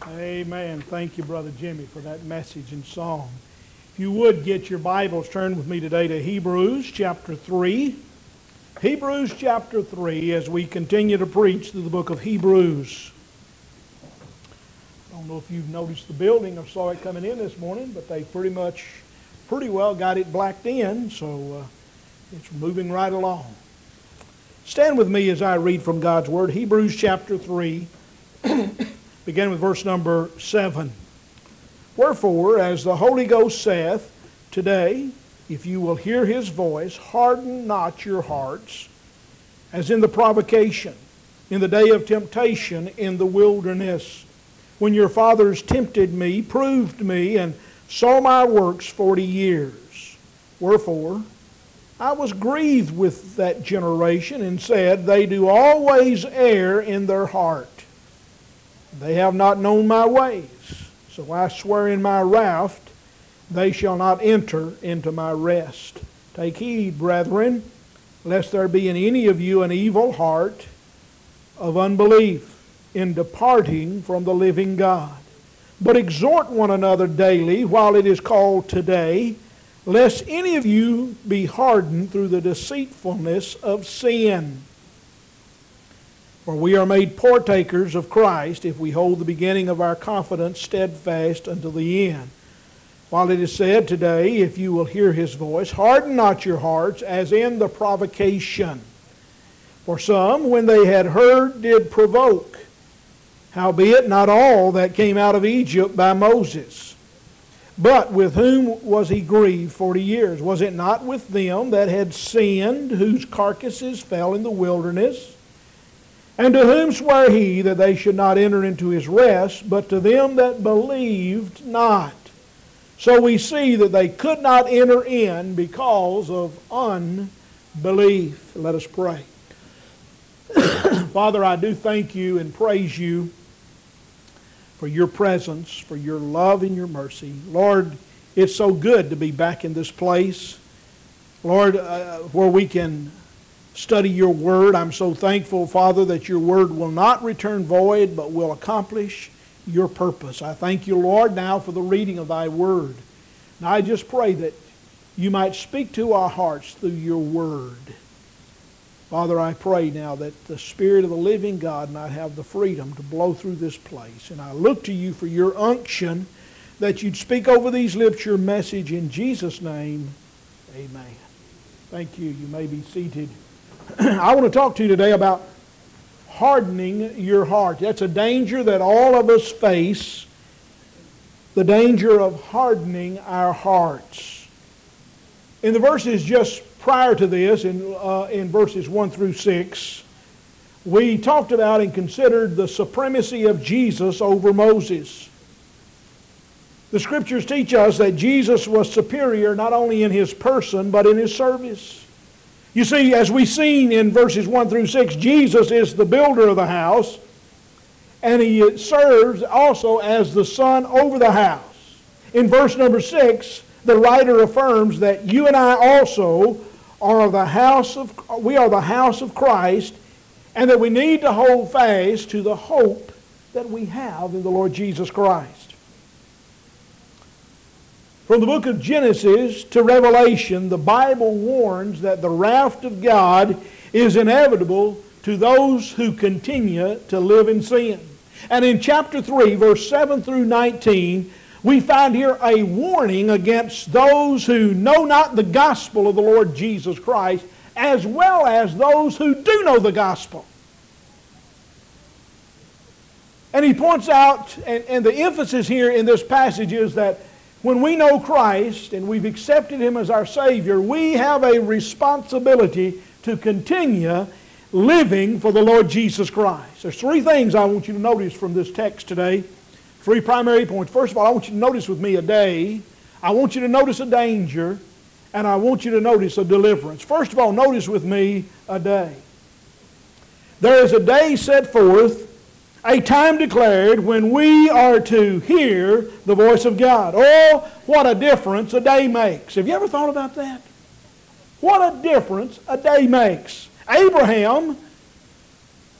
Amen. Thank you, Brother Jimmy, for that message and song. If you would get your Bibles, turn with me today to Hebrews chapter 3. Hebrews chapter 3 as we continue to preach through the book of Hebrews. I don't know if you've noticed the building or saw it coming in this morning, but they pretty well got it blacked in, so it's moving right along. Stand with me as I read from God's Word, Hebrews chapter 3. Begin with verse number 7. Wherefore, as the Holy Ghost saith, today, if you will hear His voice, harden not your hearts, as in the provocation, in the day of temptation in the wilderness, when your fathers tempted me, proved me, and saw my works 40 years. Wherefore, I was grieved with that generation, and said, they do always err in their heart. They have not known my ways. So I swear in my wrath, they shall not enter into my rest. Take heed, brethren, lest there be in any of you an evil heart of unbelief in departing from the living God. But exhort one another daily while it is called today, lest any of you be hardened through the deceitfulness of sin. For we are made partakers of Christ if we hold the beginning of our confidence steadfast unto the end. While it is said today, if you will hear His voice, harden not your hearts as in the provocation. For some, when they had heard, did provoke. Howbeit not all that came out of Egypt by Moses. But with whom was he grieved 40 years? Was it not with them that had sinned, whose carcasses fell in the wilderness? And to whom sware he that they should not enter into his rest, but to them that believed not? So we see that they could not enter in because of unbelief. Let us pray. Father, I do thank you and praise you for your presence, for your love and your mercy. Lord, it's so good to be back in this place, Lord, where we can study your word. I'm so thankful, Father, that your word will not return void, but will accomplish your purpose. I thank you, Lord, now for the reading of thy word. And I just pray that you might speak to our hearts through your word. Father, I pray now that the Spirit of the living God might have the freedom to blow through this place. And I look to you for your unction, that you'd speak over these lips your message in Jesus' name. Amen. Thank you. You may be seated. I want to talk to you today about hardening your heart. That's a danger that all of us face, the danger of hardening our hearts. In the verses just prior to this, in verses 1 through 6, we talked about and considered the supremacy of Jesus over Moses. The Scriptures teach us that Jesus was superior not only in His person, but in His service. You see, as we've seen in verses 1 through 6, Jesus is the builder of the house, and He serves also as the son over the house. In verse number 6, the writer affirms that you and I also are the house of Christ, and that we need to hold fast to the hope that we have in the Lord Jesus Christ. From the book of Genesis to Revelation, the Bible warns that the wrath of God is inevitable to those who continue to live in sin. And in chapter 3, verse 7 through 19, we find here a warning against those who know not the gospel of the Lord Jesus Christ, as well as those who do know the gospel. And he points out, and the emphasis here in this passage is that when we know Christ and we've accepted Him as our Savior, we have a responsibility to continue living for the Lord Jesus Christ. There's three things I want you to notice from this text today. Three primary points. First of all, I want you to notice with me a day. I want you to notice a danger. And I want you to notice a deliverance. First of all, notice with me a day. There is a day set forth, a time declared when we are to hear the voice of God. Oh, what a difference a day makes. Have you ever thought about that? What a difference a day makes. Abraham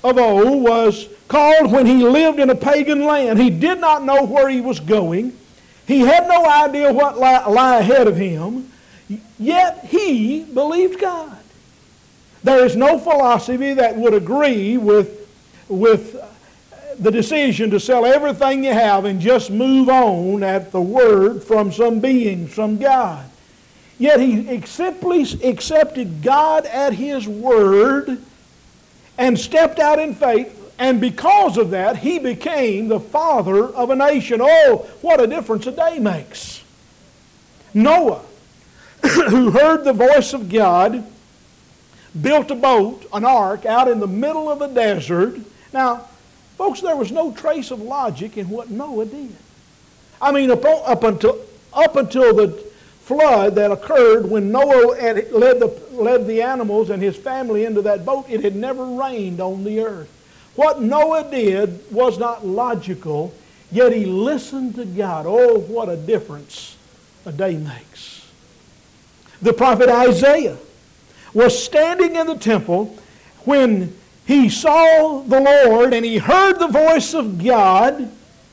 of old was called when he lived in a pagan land. He did not know where he was going. He had no idea what lay ahead of him. Yet he believed God. There is no philosophy that would agree with the decision to sell everything you have and just move on at the word from some being, from God. Yet he simply accepted God at His word and stepped out in faith. And because of that, he became the father of a nation. Oh, what a difference a day makes. Noah, who heard the voice of God, built a boat, an ark, out in the middle of the desert. Now, folks, there was no trace of logic in what Noah did. I mean, up until the flood that occurred when Noah had led the animals and his family into that boat, it had never rained on the earth. What Noah did was not logical, yet he listened to God. Oh, what a difference a day makes. The prophet Isaiah was standing in the temple when he saw the Lord and he heard the voice of God.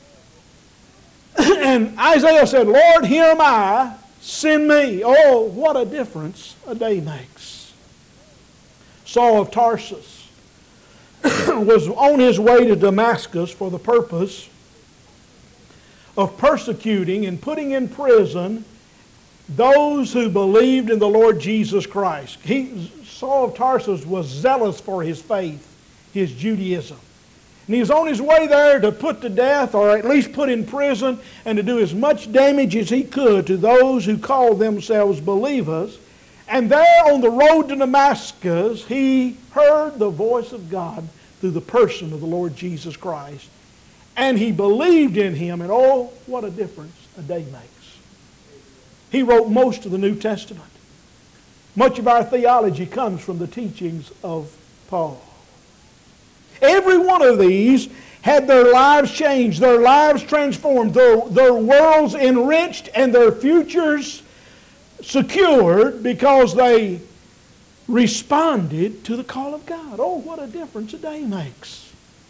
And Isaiah said, Lord, here am I, send me. Oh, what a difference a day makes. Saul of Tarsus was on his way to Damascus for the purpose of persecuting and putting in prison those who believed in the Lord Jesus Christ. Saul of Tarsus was zealous for his faith, his Judaism. And he was on his way there to put to death or at least put in prison and to do as much damage as he could to those who called themselves believers. And there on the road to Damascus, he heard the voice of God through the person of the Lord Jesus Christ. And he believed in Him, and oh, what a difference a day makes. He wrote most of the New Testament. Much of our theology comes from the teachings of Paul. Every one of these had their lives changed, their lives transformed, their worlds enriched, and their futures secured because they responded to the call of God. Oh, what a difference a day makes.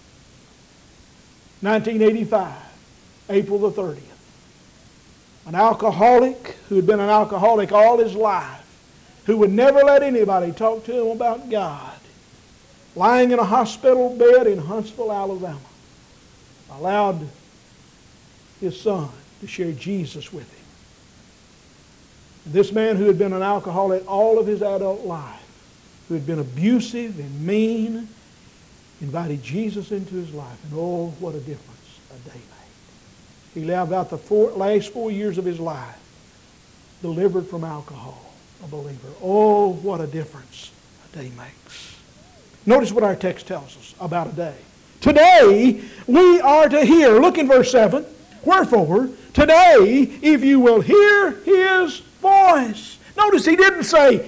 1985, April the 30th. An alcoholic who had been an alcoholic all his life, who would never let anybody talk to him about God, lying in a hospital bed in Huntsville, Alabama, allowed his son to share Jesus with him. This man who had been an alcoholic all of his adult life, who had been abusive and mean, invited Jesus into his life. And oh, what a difference a day made. He lived out the last 4 years of his life delivered from alcohol, a believer. Oh, what a difference a day makes. Notice what our text tells us about a day. Today we are to hear. Look in verse 7. Wherefore, today, if you will hear His voice. Notice he didn't say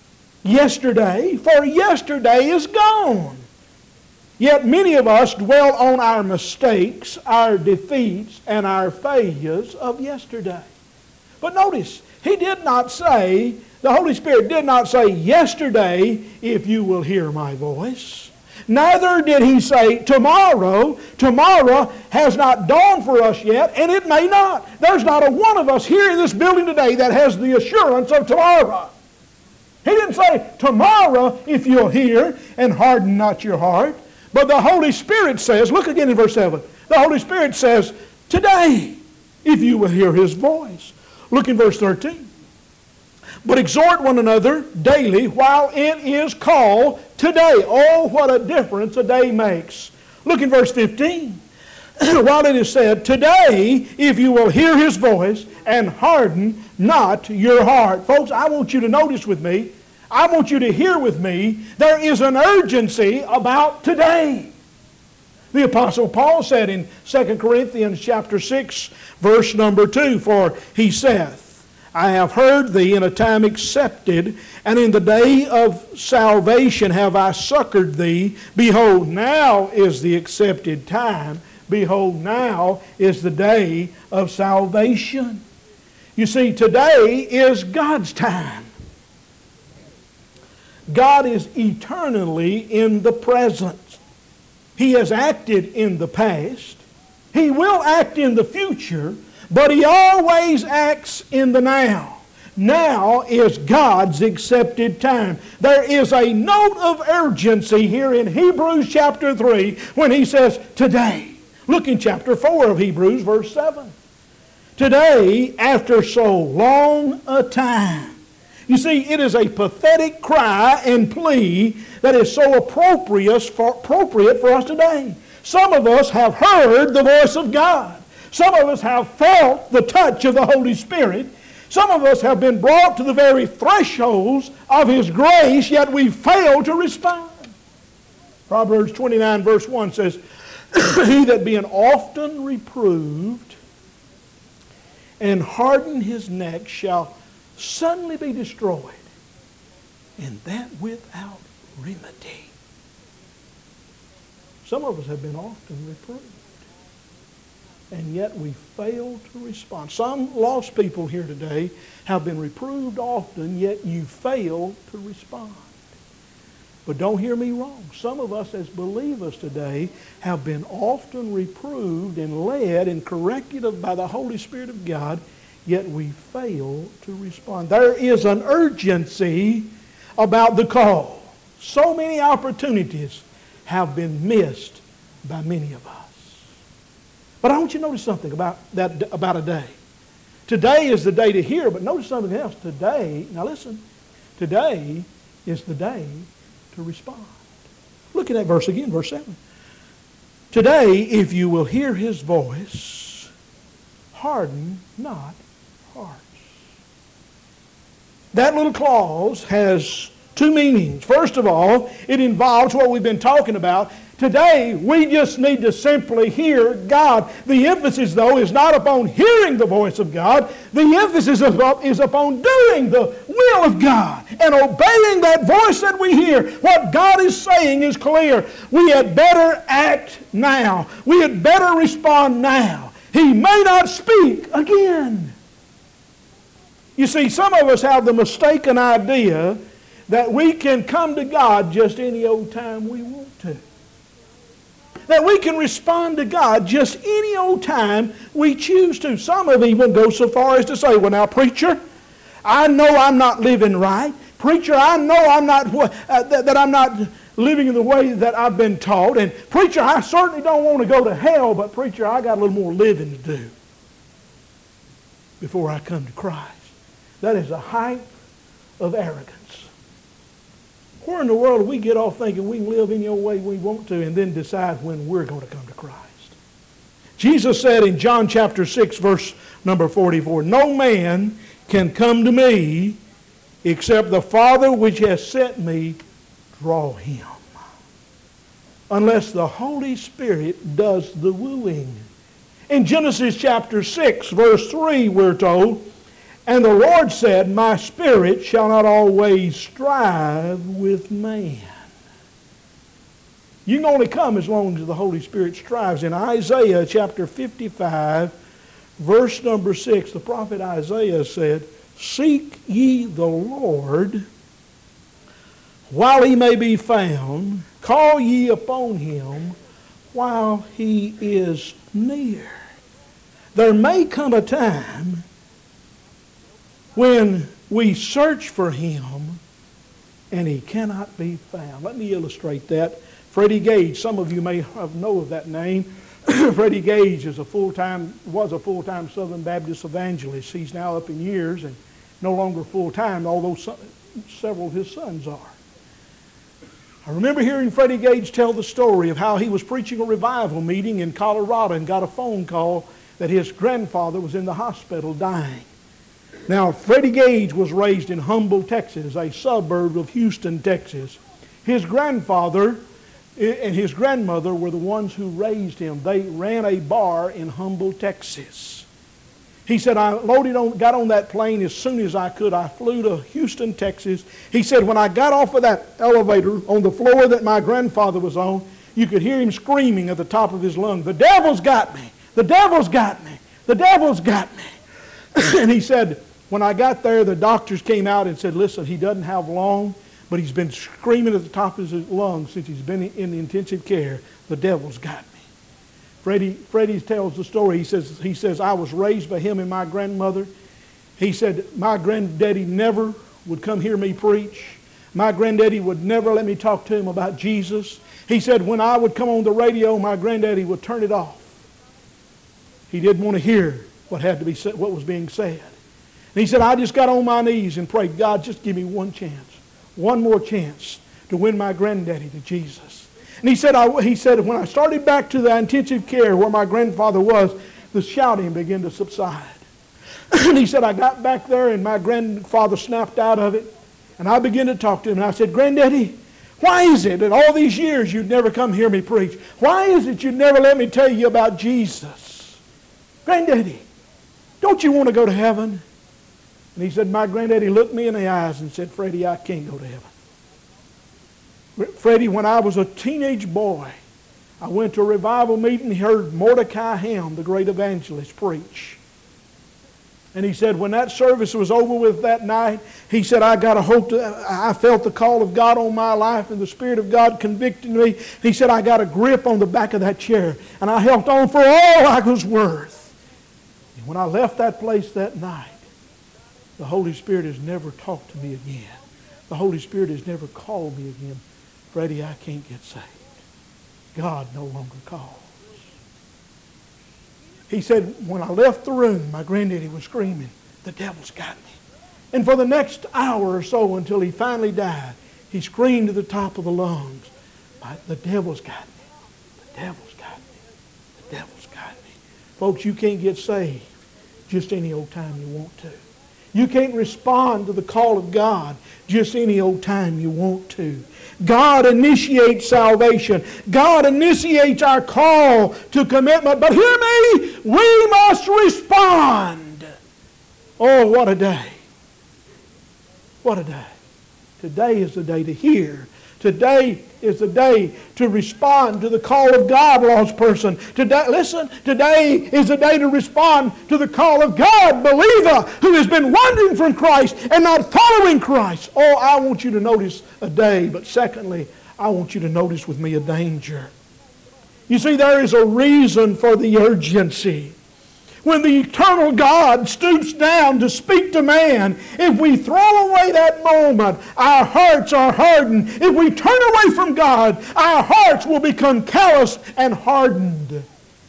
yesterday, for yesterday is gone. Yet many of us dwell on our mistakes, our defeats, and our failures of yesterday. But notice, he did not say, the Holy Spirit did not say, yesterday, if you will hear my voice. Neither did he say, tomorrow. Tomorrow has not dawned for us yet, and it may not. There's not a one of us here in this building today that has the assurance of tomorrow. He didn't say, tomorrow, if you'll hear, and harden not your heart. But the Holy Spirit says, look again in verse 7. The Holy Spirit says, today, if you will hear His voice. Look in verse 13. But exhort one another daily while it is called today. Oh, what a difference a day makes. Look in verse 15. While it is said, today, if you will hear His voice and harden not your heart. Folks, I want you to notice with me, I want you to hear with me, there is an urgency about today. The Apostle Paul said in 2 Corinthians chapter 6, verse number 2, for he saith, I have heard thee in a time accepted, and in the day of salvation have I succored thee. Behold, now is the accepted time. Behold, now is the day of salvation. You see, today is God's time. God is eternally in the present. He has acted in the past. He will act in the future, but He always acts in the now. Now is God's accepted time. There is a note of urgency here in Hebrews chapter 3 when he says, today. Look in chapter 4 of Hebrews, verse 7. Today, after so long a time. You see, it is a pathetic cry and plea that is so appropriate for us today. Some of us have heard the voice of God. Some of us have felt the touch of the Holy Spirit. Some of us have been brought to the very thresholds of His grace, yet we fail to respond. Proverbs 29 verse 1 says, He that being often reproved and harden his neck shall suddenly be destroyed, and that without remedy. Some of us have been often reproved, and yet we fail to respond. Some lost people here today have been reproved often, yet you fail to respond. But don't hear me wrong. Some of us as believers today have been often reproved and led and corrected by the Holy Spirit of God, yet we fail to respond. There is an urgency about the call. So many opportunities have been missed by many of us. But I want you to notice something about a day. Today is the day to hear, but notice something else. Today, now listen, today is the day to respond. Look at that verse again, verse 7. Today, if you will hear His voice, harden not hearts. That little clause has two meanings. First of all, it involves what we've been talking about. Today, we just need to simply hear God. The emphasis, though, is not upon hearing the voice of God. The emphasis is upon doing the will of God and obeying that voice that we hear. What God is saying is clear. We had better act now. We had better respond now. He may not speak again. You see, some of us have the mistaken idea that we can come to God just any old time we want to. That we can respond to God just any old time we choose to. Some have even go so far as to say, well now preacher, I know I'm not living right. Preacher, I know I'm not that I'm not living in the way that I've been taught. And preacher, I certainly don't want to go to hell, but preacher, I got a little more living to do before I come to Christ. That is a height of arrogance. Where in the world do we get off thinking we can live any old way we want to and then decide when we're going to come to Christ? Jesus said in John chapter 6, verse number 44, no man can come to me except the Father which has sent me draw him. Unless the Holy Spirit does the wooing. In Genesis chapter 6, verse 3, we're told, and the Lord said, my spirit shall not always strive with man. You can only come as long as the Holy Spirit strives. In Isaiah chapter 55, verse number 6, the prophet Isaiah said, seek ye the Lord while He may be found. Call ye upon Him while He is near. There may come a time when we search for Him and He cannot be found. Let me illustrate that. Freddie Gage, some of you may know of that name. Freddie Gage was a full-time Southern Baptist evangelist. He's now up in years and no longer full-time, although several of his sons are. I remember hearing Freddie Gage tell the story of how he was preaching a revival meeting in Colorado and got a phone call that his grandfather was in the hospital dying. Now, Freddie Gage was raised in Humble, Texas, a suburb of Houston, Texas. His grandfather and his grandmother were the ones who raised him. They ran a bar in Humble, Texas. He said, I got on that plane as soon as I could. I flew to Houston, Texas. He said, when I got off of that elevator on the floor that my grandfather was on, you could hear him screaming at the top of his lungs, the devil's got me, the devil's got me, the devil's got me. And he said, when I got there, the doctors came out and said, listen, he doesn't have long, but he's been screaming at the top of his lungs since he's been in the intensive care. The devil's got me. Freddie tells the story. He says, I was raised by him and my grandmother. He said, my granddaddy never would come hear me preach. My granddaddy would never let me talk to him about Jesus. He said, when I would come on the radio, my granddaddy would turn it off. He didn't want to hear what had to be said, what was being said. And he said, I just got on my knees and prayed, God, just give me one chance, one more chance to win my granddaddy to Jesus. And he said, when I started back to the intensive care where my grandfather was, the shouting began to subside. And he said, I got back there and my grandfather snapped out of it. And I began to talk to him. And I said, Granddaddy, why is it that all these years you'd never come hear me preach? Why is it you'd never let me tell you about Jesus? Granddaddy, don't you want to go to heaven? And he said, my granddaddy looked me in the eyes and said, Freddie, I can't go to heaven. Freddie, when I was a teenage boy, I went to a revival meeting and heard Mordecai Ham, the great evangelist, preach. And he said, when that service was over with that night, he said, I felt the call of God on my life and the Spirit of God convicted me. He said, I got a grip on the back of that chair and I held on for all I was worth. And when I left that place that night, the Holy Spirit has never talked to me again. The Holy Spirit has never called me again. Freddie, I can't get saved. God no longer calls. He said, when I left the room, my granddaddy was screaming, the devil's got me. And for the next hour or so until he finally died, he screamed to the top of the lungs, the devil's got me. The devil's got me. The devil's got me. Folks, you can't get saved just any old time you want to. You can't respond to the call of God just any old time you want to. God initiates salvation. God initiates our call to commitment. But hear me, we must respond. Oh, what a day. What a day. Today is the day to hear. Today is the day to respond to the call of God, lost person. Today is the day to respond to the call of God, believer, who has been wandering from Christ and not following Christ. Oh, I want you to notice a day, but secondly, I want you to notice with me a danger. You see, there is a reason for the urgency. When the eternal God stoops down to speak to man, if we throw away that moment, our hearts are hardened. If we turn away from God, our hearts will become callous and hardened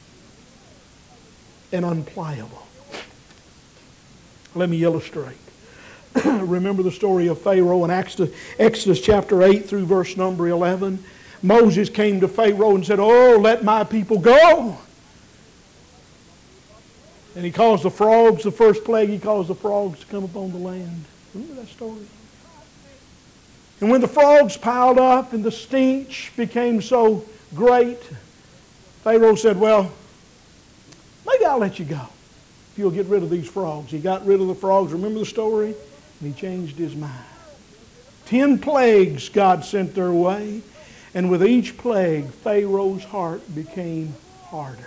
and unpliable. Let me illustrate. Remember the story of Pharaoh in Exodus chapter 8 through verse number 11? Moses came to Pharaoh and said, "Oh, let my people go." And he caused the frogs, the first plague, he caused the frogs to come upon the land. Remember that story? And when the frogs piled up and the stench became so great, Pharaoh said, "Well, maybe I'll let you go if you'll get rid of these frogs." He got rid of the frogs. Remember the story? And he changed his mind. 10 plagues God sent their way. And with each plague, Pharaoh's heart became harder.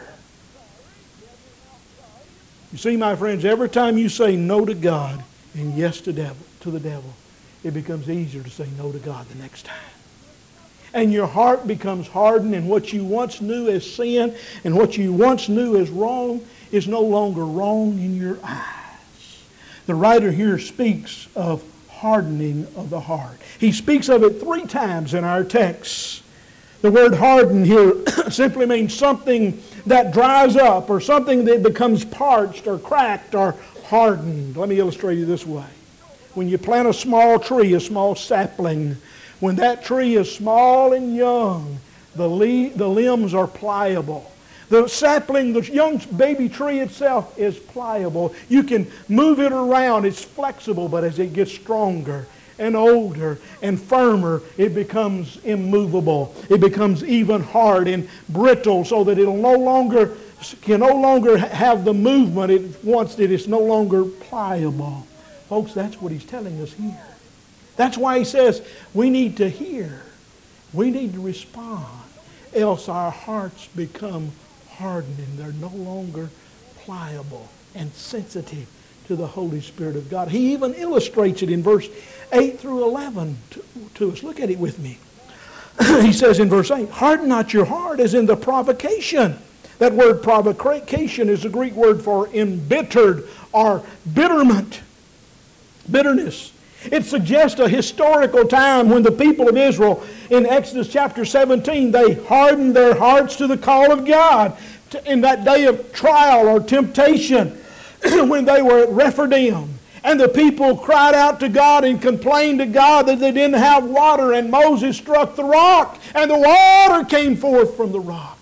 You see, my friends, every time you say no to God and yes to the devil, it becomes easier to say no to God the next time. And your heart becomes hardened, and what you once knew as sin and what you once knew as wrong is no longer wrong in your eyes. The writer here speaks of hardening of the heart. He speaks of it 3 times in our text. The word harden here simply means something that dries up or something that becomes parched or cracked or hardened. Let me illustrate it this way. When you plant a small tree, a small sapling, when that tree is small and young, the limbs are pliable. The sapling, the young baby tree itself is pliable. You can move it around. It's flexible, but as it gets stronger and older and firmer, it becomes immovable. It becomes even hard and brittle so that can no longer have the movement it once did. It's no longer pliable. Folks, that's what he's telling us here. That's why he says we need to hear. We need to respond. Else our hearts become hardened and they're no longer pliable and sensitive to the Holy Spirit of God. He even illustrates it in verse 8 through 11 to us. Look at it with me. He says in verse 8, harden not your heart as in the provocation. That word provocation is the Greek word for embittered or bitterment. Bitterness. It suggests a historical time when the people of Israel in Exodus chapter 17, they hardened their hearts to the call of God in that day of trial or temptation when they were at Rephidim. And the people cried out to God and complained to God that they didn't have water, and Moses struck the rock and the water came forth from the rock.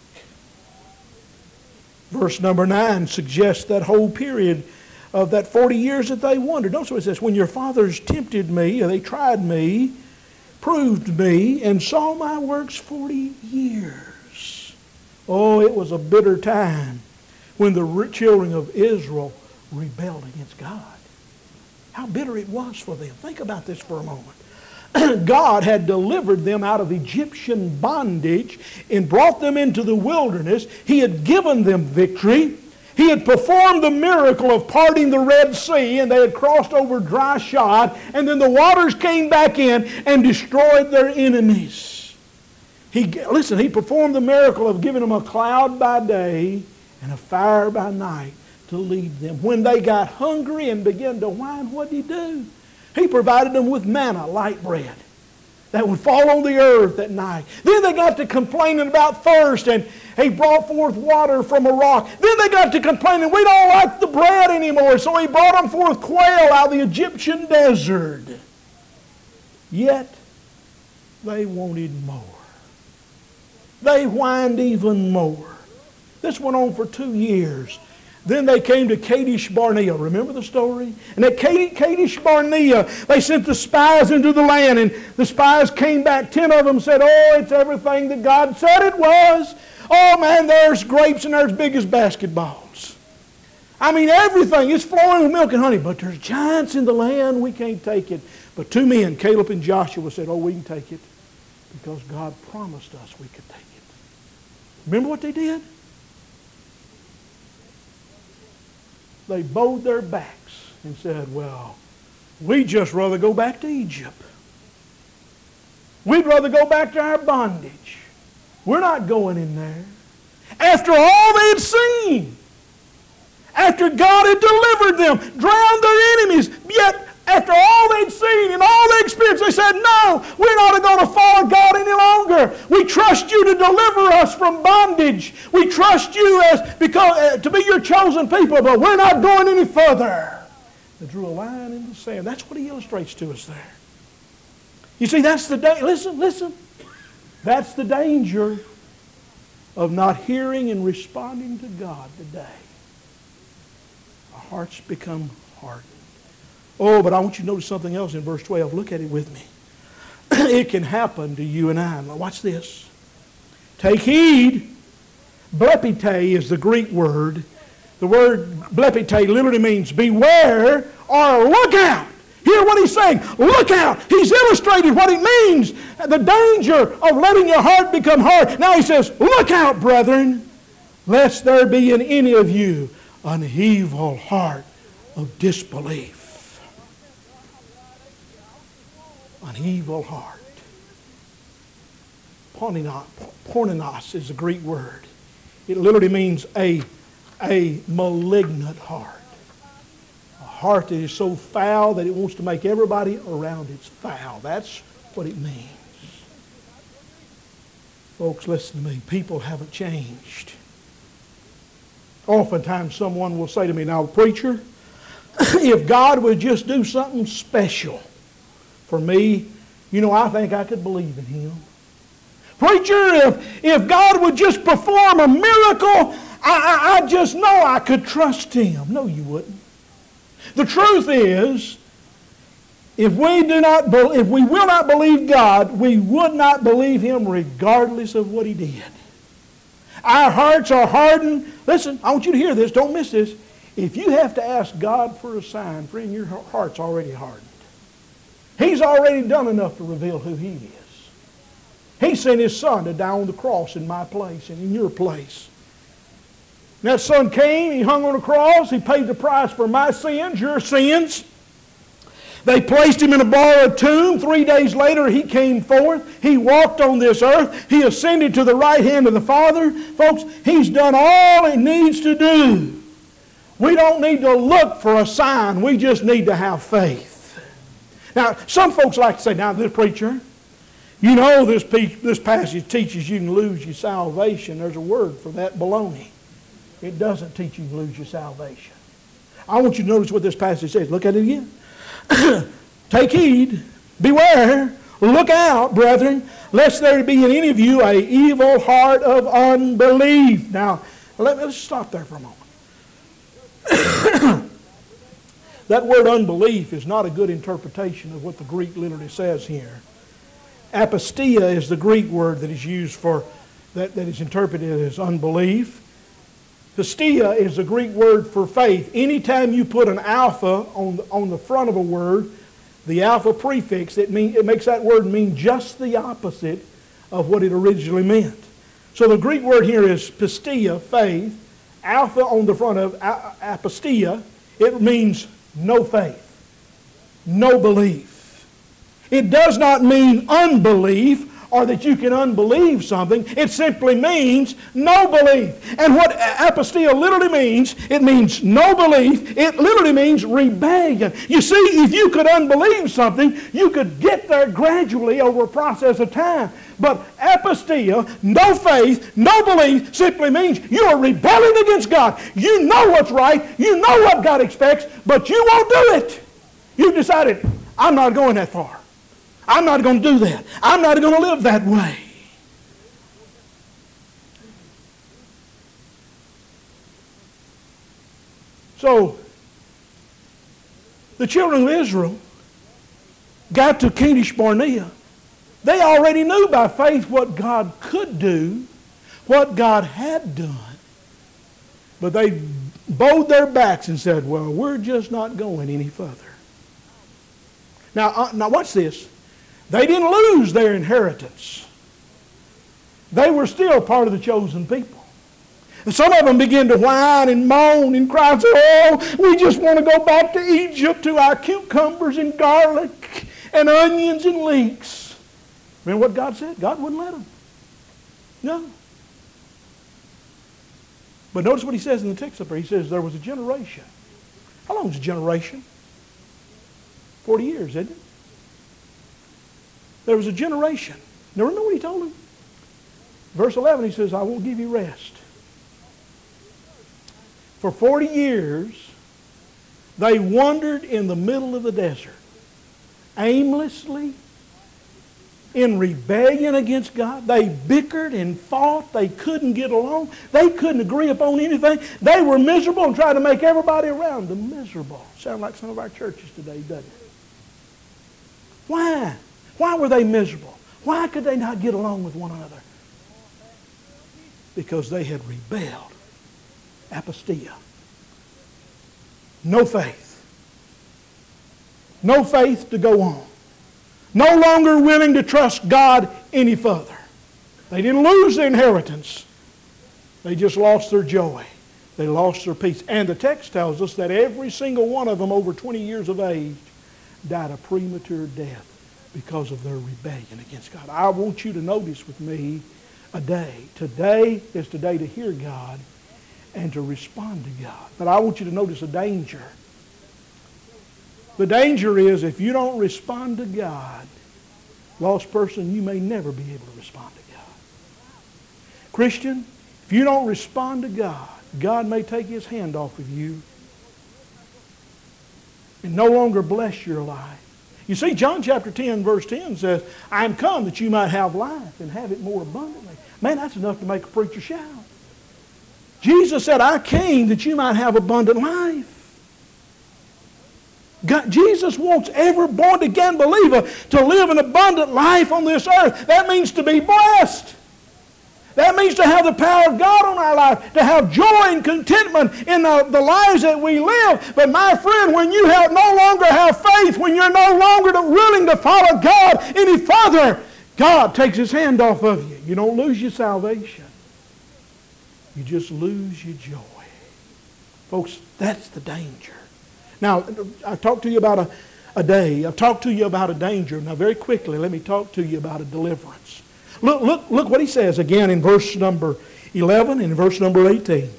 Verse number 9 suggests that whole period of that 40 years that they wandered. Notice what it says, when your fathers tempted me, or they tried me, proved me, and saw my works 40 years. Oh, it was a bitter time when the children of Israel rebelled against God. How bitter it was for them. Think about this for a moment. God had delivered them out of Egyptian bondage and brought them into the wilderness. He had given them victory. He had performed the miracle of parting the Red Sea, and they had crossed over dry shod, and then the waters came back in and destroyed their enemies. He performed the miracle of giving them a cloud by day and a fire by night to lead them. When they got hungry and began to whine, what did He do? He provided them with manna, light bread, that would fall on the earth at night. Then they got to complaining about thirst, and He brought forth water from a rock. Then they got to complaining, we don't like the bread anymore, so He brought them forth quail out of the Egyptian desert. Yet they wanted more. They whined even more. This went on for 2 years. Then they came to Kadesh Barnea. Remember the story? And at Kadesh Barnea, they sent the spies into the land, and the spies came back. 10 of them said, oh, it's everything that God said it was. Oh, man, there's grapes and they're as big as basketballs. I mean, everything. It's flowing with milk and honey. But there's giants in the land. We can't take it. But 2 men, Caleb and Joshua, said, oh, we can take it because God promised us we could take it. Remember what they did? They bowed their backs and said, well, we'd just rather go back to Egypt. We'd rather go back to our bondage. We're not going in there. After all they had seen, after God had delivered them, drowned their enemies, yet after all they'd seen and all they experienced, they said, no, we're not going to follow God any longer. We trust you to deliver us from bondage. We trust you to be your chosen people, but we're not going any further. They drew a line in the sand. That's what He illustrates to us there. You see, that's the listen. That's the danger of not hearing and responding to God today. Our hearts become hardened. Oh, but I want you to notice something else in verse 12. Look at it with me. It can happen to you and I. Now watch this. Take heed. Blepite is the Greek word. The word blepite literally means beware or look out. Hear what he's saying. Look out. He's illustrated what it means. The danger of letting your heart become hard. Now he says, look out, brethren, lest there be in any of you an evil heart of disbelief. An evil heart. Pornenos is a Greek word. It literally means a malignant heart. A heart that is so foul that it wants to make everybody around it foul. That's what it means. Folks, listen to me. People haven't changed. Oftentimes someone will say to me, now, preacher, if God would just do something special for me, I think I could believe in Him. Preacher, if God would just perform a miracle, I just know I could trust Him. No, you wouldn't. The truth is, if we will not believe God, we would not believe Him regardless of what He did. Our hearts are hardened. Listen, I want you to hear this. Don't miss this. If you have to ask God for a sign, friend, your heart's already hardened. He's already done enough to reveal who He is. He sent His Son to die on the cross in my place and in your place. And that Son came, He hung on the cross, He paid the price for my sins, your sins. They placed him in a borrowed tomb. 3 days later, he came forth. He walked on this earth. He ascended to the right hand of the Father. Folks, he's done all he needs to do. We don't need to look for a sign. We just need to have faith. Now, some folks like to say, now, this preacher, you know this passage teaches you can lose your salvation. There's a word for that, baloney. It doesn't teach you to lose your salvation. I want you to notice what this passage says. Look at it again. Take heed, beware, look out, brethren, lest there be in any of you an evil heart of unbelief. Now, let's stop there for a moment. That word unbelief is not a good interpretation of what the Greek literally says here. Apostia is the Greek word that is used for, that is interpreted as unbelief. Pistia is the Greek word for faith. Anytime you put an alpha on the front of a word, the alpha prefix, it makes that word mean just the opposite of what it originally meant. So the Greek word here is pistia, faith. Alpha on the front of apostia, it means no faith, no belief. It does not mean unbelief or that you can unbelieve something. It simply means no belief. And what apostia literally means, it means no belief. It literally means rebellion. You see, if you could unbelieve something, you could get there gradually over a process of time. But apostia, no faith, no belief, simply means you are rebelling against God. You know what's right. You know what God expects, but you won't do it. You've decided, I'm not going that far. I'm not going to do that. I'm not going to live that way. So, the children of Israel got to Kadesh Barnea. They already knew by faith what God could do, what God had done. But they bowed their backs and said, well, we're just not going any further. Now watch this. They didn't lose their inheritance. They were still part of the chosen people. And some of them began to whine and moan and cry and say, oh, we just want to go back to Egypt to our cucumbers and garlic and onions and leeks. Remember what God said? God wouldn't let them. No. But notice what he says in the text up there. He says there was a generation. How long is a generation? 40 years, isn't it? There was a generation. Now remember what he told them? Verse 11, he says, I won't give you rest. For 40 years, they wandered in the middle of the desert, aimlessly, in rebellion against God. They bickered and fought. They couldn't get along. They couldn't agree upon anything. They were miserable and tried to make everybody around them miserable. Sound like some of our churches today, doesn't it? Why? Why were they miserable? Why could they not get along with one another? Because they had rebelled. Apostia. No faith. No faith to go on. No longer willing to trust God any further. They didn't lose their inheritance. They just lost their joy. They lost their peace. And the text tells us that every single one of them over 20 years of age died a premature death because of their rebellion against God. I want you to notice with me a day. Today is the day to hear God and to respond to God. But I want you to notice a danger. The danger is if you don't respond to God, lost person, you may never be able to respond to God. Christian, if you don't respond to God, God may take His hand off of you and no longer bless your life. You see, John chapter 10, verse 10 says, I am come that you might have life and have it more abundantly. Man, that's enough to make a preacher shout. Jesus said, I came that you might have abundant life. God, Jesus wants every born-again believer to live an abundant life on this earth. That means to be blessed. That means to have the power of God on our life, to have joy and contentment in the lives that we live. But my friend, when you no longer have faith, when you're no longer willing to follow God any further, God takes His hand off of you. You don't lose your salvation. You just lose your joy. Folks, that's the danger. Now, I talked to you about a day. I've talked to you about a danger. Now very quickly, let me talk to you about a deliverance. Look what he says again in verse number 11 and in verse number 18.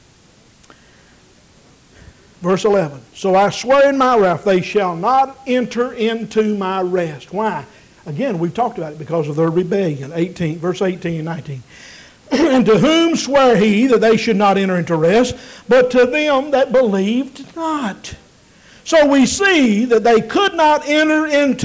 Verse 11. So I swear in my wrath, they shall not enter into my rest. Why? Again, we've talked about it because of their rebellion. Verse 18 and 19. And to whom sware he that they should not enter into rest, but to them that believed not. So we see that they could not enter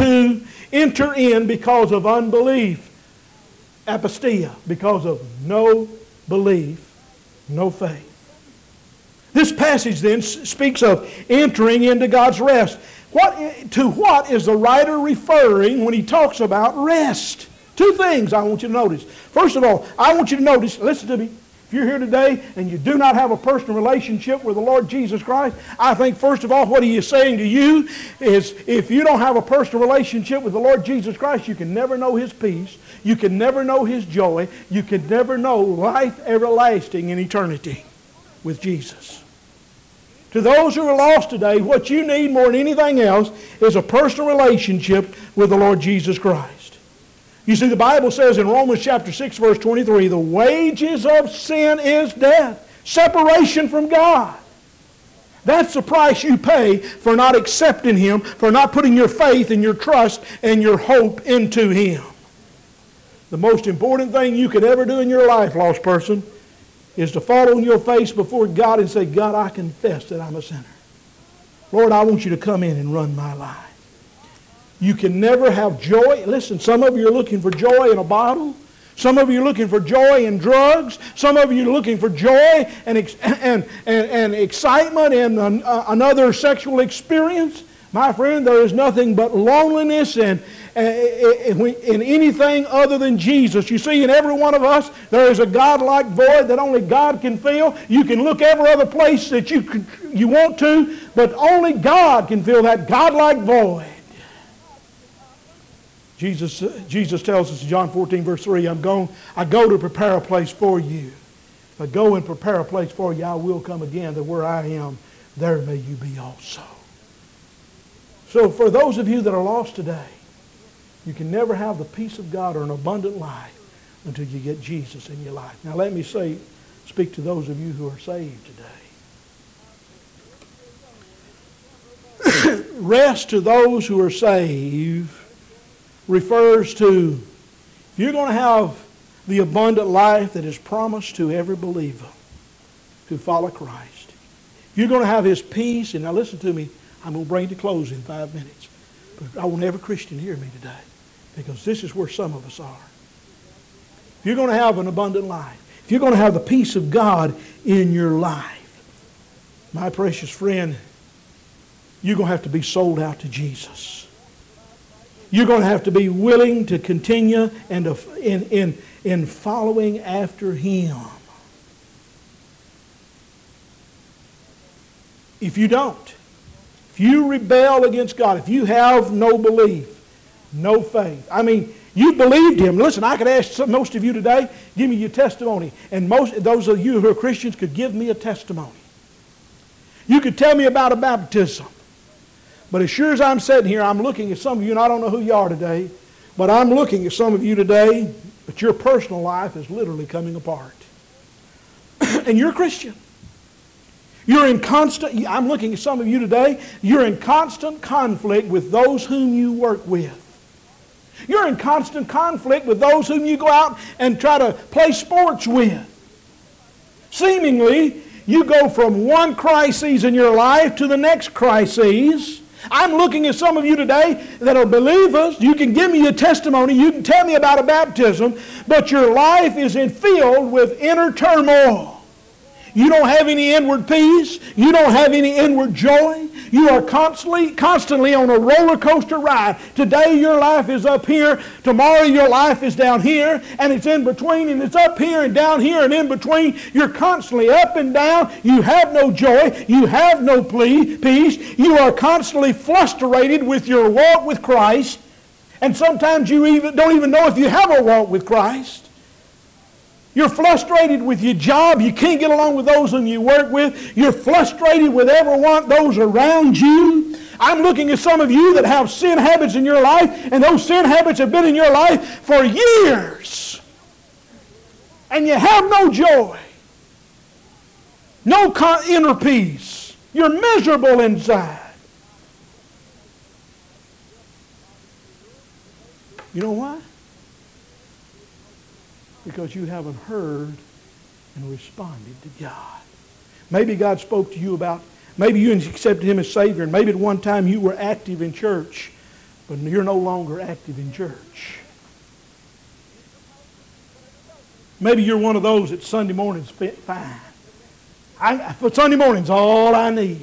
in because of unbelief. Apostia, because of no belief, no faith. This passage then speaks of entering into God's rest. To what is the writer referring when he talks about rest? Two things I want you to notice. First of all, I want you to notice, listen to me, if you're here today and you do not have a personal relationship with the Lord Jesus Christ, I think first of all what he is saying to you is if you don't have a personal relationship with the Lord Jesus Christ, you can never know His peace, you can never know His joy, you can never know life everlasting in eternity with Jesus. To those who are lost today, what you need more than anything else is a personal relationship with the Lord Jesus Christ. You see, the Bible says in Romans chapter 6, verse 23, the wages of sin is death, separation from God. That's the price you pay for not accepting Him, for not putting your faith and your trust and your hope into Him. The most important thing you could ever do in your life, lost person, is to fall on your face before God and say, God, I confess that I'm a sinner. Lord, I want you to come in and run my life. You can never have joy. Listen, some of you are looking for joy in a bottle. Some of you are looking for joy in drugs. Some of you are looking for joy and excitement in another sexual experience. My friend, there is nothing but loneliness and in anything other than Jesus. You see, in every one of us, there is a God-like void that only God can fill. You can look every other place that you want to, but only God can fill that God-like void. Jesus tells us in John 14, verse 3, I go to prepare a place for you. If I go and prepare a place for you, I will come again, that where I am, there may you be also. So for those of you that are lost today, you can never have the peace of God or an abundant life until you get Jesus in your life. Now let me speak to those of you who are saved today. Rest to those who are saved refers to, if you're going to have the abundant life that is promised to every believer who follow Christ, if you're going to have His peace, and now listen to me, I'm going to bring it to close in 5 minutes. But I want every Christian to hear me today, because this is where some of us are. If you're going to have an abundant life, if you're going to have the peace of God in your life, my precious friend, you're going to have to be sold out to Jesus. You're going to have to be willing to continue and in following after Him. If you don't, if you rebel against God, if you have no belief, no faith, I mean, you believed Him. Listen, I could ask most of you today, give me your testimony. And those of you who are Christians could give me a testimony. You could tell me about a baptism. But as sure as I'm sitting here, I'm looking at some of you, and I don't know who you are today, but I'm looking at some of you today, but your personal life is literally coming apart. And you're a Christian. You're in constant, I'm looking at some of you today, you're in constant conflict with those whom you work with. You're in constant conflict with those whom you go out and try to play sports with. Seemingly, you go from one crisis in your life to the next crisis. I'm looking at some of you today that are believers. You can give me a testimony. You can tell me about a baptism, but your life is filled with inner turmoil. You don't have any inward peace. You don't have any inward joy. You are constantly on a roller coaster ride. Today your life is up here. Tomorrow your life is down here. And it's in between, and it's up here and down here and in between. You're constantly up and down. You have no joy. You have no peace. You are constantly frustrated with your walk with Christ. And sometimes you don't even know if you have a walk with Christ. You're frustrated with your job. You can't get along with those whom you work with. You're frustrated with everyone, those around you. I'm looking at some of you that have sin habits in your life, and those sin habits have been in your life for years. And you have no joy, no inner peace. You're miserable inside. You know why? Because you haven't heard and responded to God. Maybe God spoke to you about, maybe you accepted Him as Savior, and maybe at one time you were active in church, but you're no longer active in church. Maybe you're one of those that Sunday morning's fine. For Sunday morning's all I need.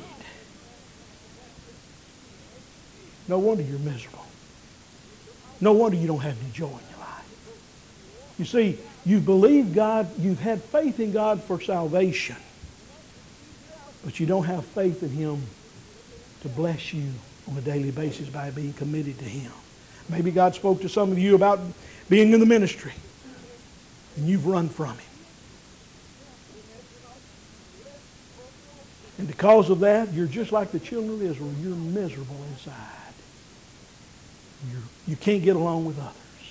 No wonder you're miserable. No wonder you don't have any joy in your life. You see, you believe God, you've had faith in God for salvation, but you don't have faith in Him to bless you on a daily basis by being committed to Him. Maybe God spoke to some of you about being in the ministry, and you've run from Him. And because of that, you're just like the children of Israel. You're miserable inside. You can't get along with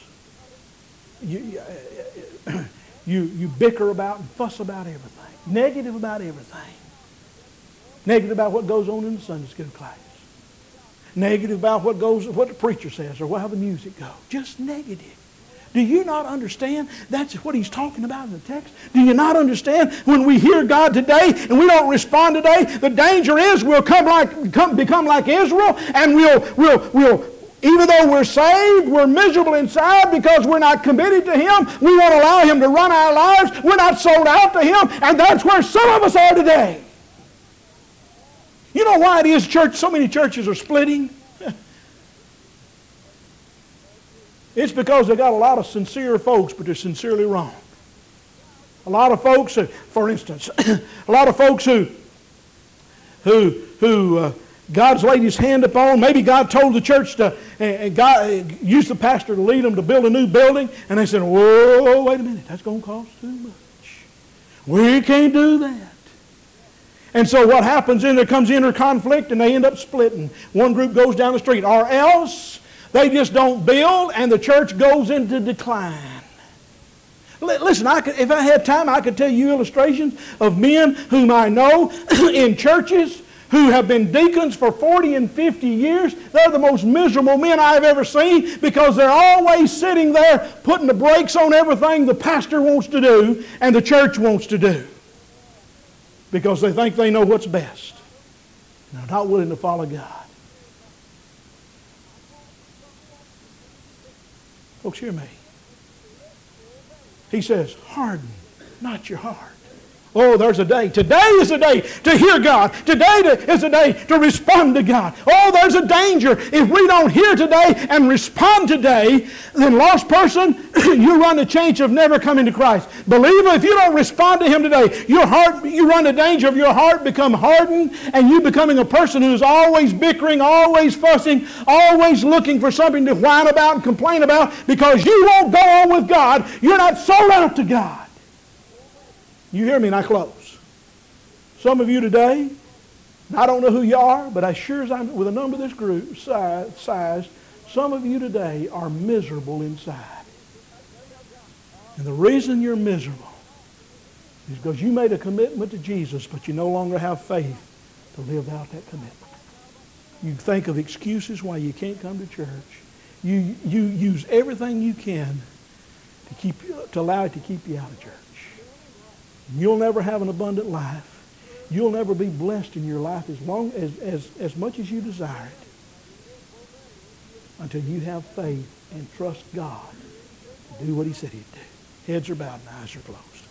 others. You bicker about and fuss about everything. Negative about everything. Negative about what goes on in the Sunday school class. Negative about what the preacher says or how the music goes. Just negative. Do you not understand that's what he's talking about in the text? Do you not understand when we hear God today and we don't respond today, the danger is we'll become like Israel, and we'll even though we're saved, we're miserable inside because we're not committed to Him. We won't allow Him to run our lives. We're not sold out to Him. And that's where some of us are today. You know why it is so many churches are splitting? It's because they got a lot of sincere folks, but they're sincerely wrong. A lot of folks, for instance, a lot of folks who God's laid His hand upon. Maybe God told the church to, God used the pastor to lead them to build a new building, and they said, whoa, wait a minute, that's going to cost too much. We can't do that. And so what happens then, there comes inner conflict, and they end up splitting. One group goes down the street, or else they just don't build, and the church goes into decline. Listen, if I had time, I could tell you illustrations of men whom I know in churches who have been deacons for 40 and 50 years. They're the most miserable men I've ever seen because they're always sitting there putting the brakes on everything the pastor wants to do and the church wants to do because they think they know what's best. They're not willing to follow God. Folks, hear me. He says, harden not your heart. Oh, there's a day. Today is a day to hear God. Today is a day to respond to God. Oh, there's a danger. If we don't hear today and respond today, then lost person, you run the chance of never coming to Christ. Believer, if you don't respond to Him today, you run the danger of your heart become hardened and you becoming a person who's always bickering, always fussing, always looking for something to whine about and complain about because you won't go on with God. You're not sold out to God. You hear me, and I close. Some of you today, I don't know who you are, but as sure as I'm with a number of this group size, some of you today are miserable inside. And the reason you're miserable is because you made a commitment to Jesus, but you no longer have faith to live out that commitment. You think of excuses why you can't come to church. You use everything you can to allow it to keep you out of church. You'll never have an abundant life. You'll never be blessed in your life as much as you desire it until you have faith and trust God to do what He said He'd do. Heads are bowed and eyes are closed.